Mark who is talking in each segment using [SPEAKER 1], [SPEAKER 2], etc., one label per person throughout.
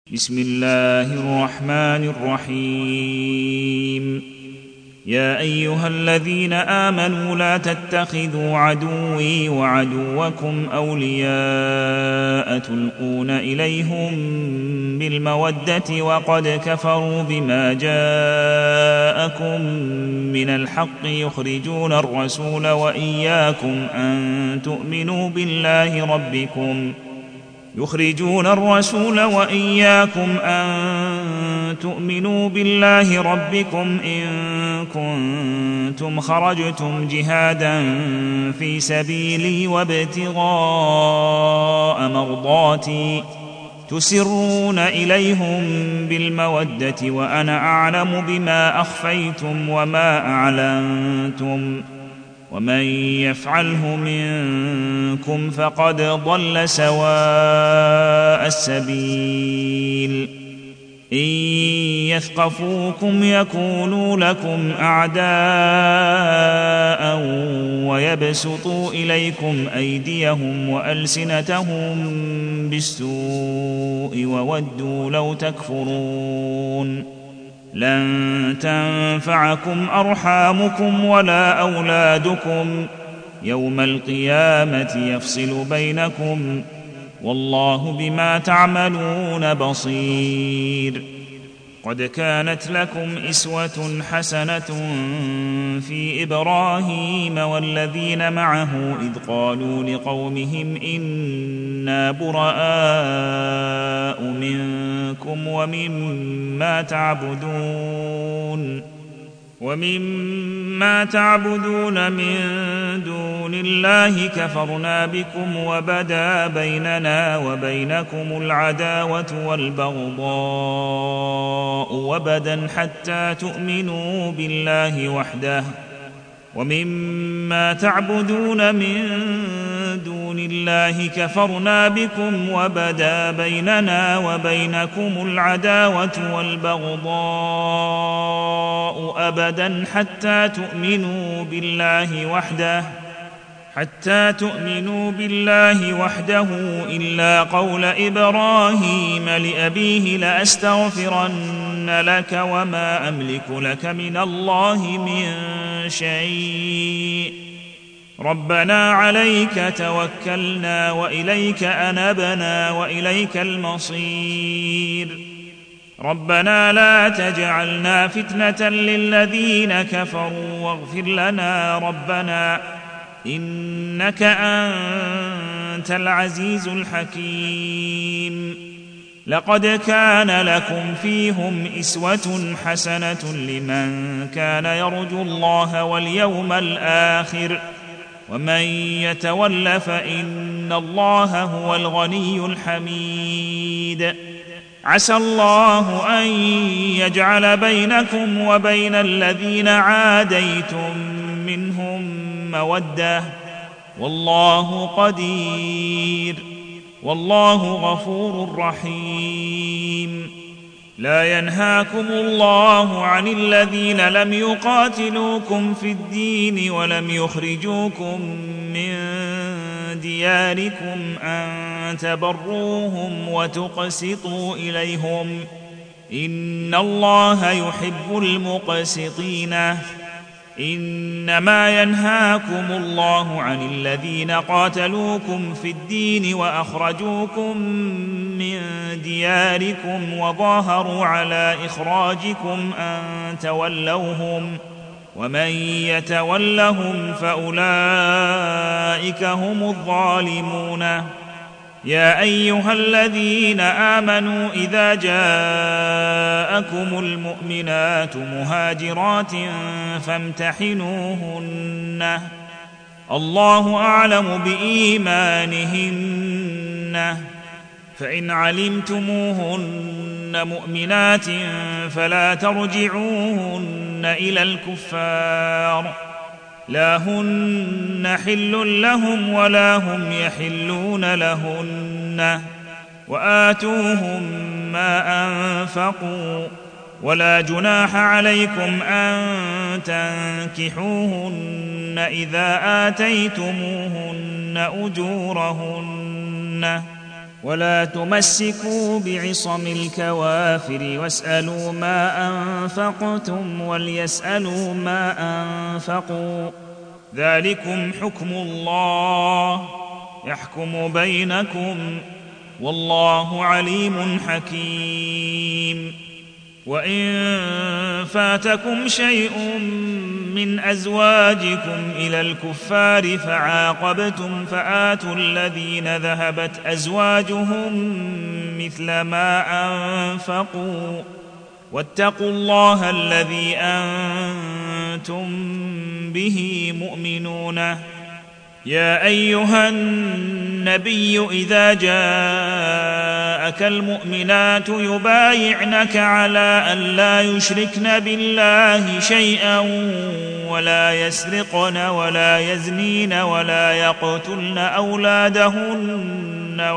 [SPEAKER 1] بسم الله الرحمن الرحيم. يا أيها الذين آمنوا لا تتخذوا عدوي وعدوكم أولياء تلقون إليهم بالمودة وقد كفروا بما جاءكم من الحق يخرجون الرسول وإياكم أن تؤمنوا بالله ربكم إن كنتم خرجتم جهادا في سبيلي وابتغاء مرضاتي تسرون إليهم بالمودة وأنا أعلم بما أخفيتم وما أعلنتم ومن يفعله منكم فقد ضل سواء السبيل. إن يثقفوكم يكونوا لكم أعداء ويبسطوا إليكم أيديهم وألسنتهم بالسوء وودوا لو تكفرون. لن تنفعكم أرحامكم ولا أولادكم يوم القيامة يفصل بينكم والله بما تعملون بصير. قد كانت لكم أسوة حسنة في إبراهيم والذين معه إذ قالوا لقومهم إنا براء منكم ومما تعبدون من دون الله كفرنا بكم وبدا بيننا وبينكم العداوة والبغضاء أبدا حتى تؤمنوا بالله وحده ومما تعبدون من دون الله كفرنا بكم وبدا بيننا وبينكم العداوة والبغضاء أبدا حتى تؤمنوا بالله وحده إلا قول إبراهيم لأبيه لأستغفرن لك وما أملك لك من الله من شيء ربنا عليك توكلنا وإليك أنبنا وإليك المصير. ربنا لا تجعلنا فتنة للذين كفروا واغفر لنا ربنا إنك أنت العزيز الحكيم. لقد كان لكم فيهم أسوة حسنة لمن كان يرجو الله واليوم الآخر ومن يتول فإن الله هو الغني الحميد. عسى الله أن يجعل بينكم وبين الذين عاديتم منهم مودة والله قدير والله غفور رحيم. لا ينهاكم الله عن الذين لم يقاتلوكم في الدين ولم يخرجوكم من دياركم أن تبروهم وتقسطوا إليهم إن الله يحب المقسطين. إنما ينهاكم الله عن الذين قاتلوكم في الدين وأخرجوكم من دياركم وظاهروا على إخراجكم أن تولوهم ومن يتولهم فأولئك هم الظالمون. يا أيها الذين آمنوا إذا جاءكم المؤمنات مهاجرات فامتحنوهن الله أعلم بإيمانهن فإن علمتموهن مؤمنات فلا ترجعوهن إلى الكفار لا هن حل لهم ولا هم يحلون لهن وآتوهم ما أنفقوا ولا جناح عليكم أن تنكحوهن إذا آتيتموهن أجورهن ولا تمسكوا بعصم الكوافر واسألوا ما أنفقتم وليسألوا ما أنفقوا، ذلكم حكم الله يحكم بينكم، والله عليم حكيم. وإن فاتكم شيء من أزواجكم إلى الكفار فعاقبتم فآتوا الذين ذهبت أزواجهم مثل ما أنفقوا، واتقوا الله الذي أنتم به مؤمنون. يا أيها النبي إذا جاءك المؤمنات يبايعنك على أن لا يشركن بالله شيئا ولا يسرقن ولا يزنين ولا يقتلن أولادهن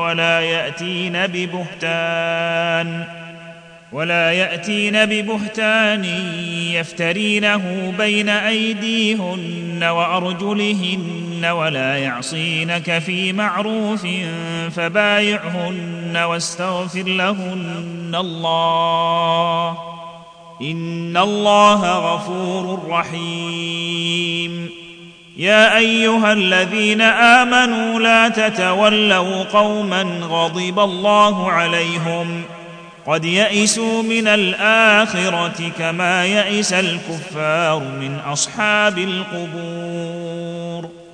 [SPEAKER 1] ولا يأتين ببهتان يفترينه بين أيديهن وأرجلهن ولا يعصينك في معروف فبايعهن واستغفر لهن الله، إن الله غفور رحيم. يا أيها الذين آمنوا لا تتولوا قوما غضب الله عليهم قد يئسوا من الآخرة كما يئس الكفار من أصحاب القبور.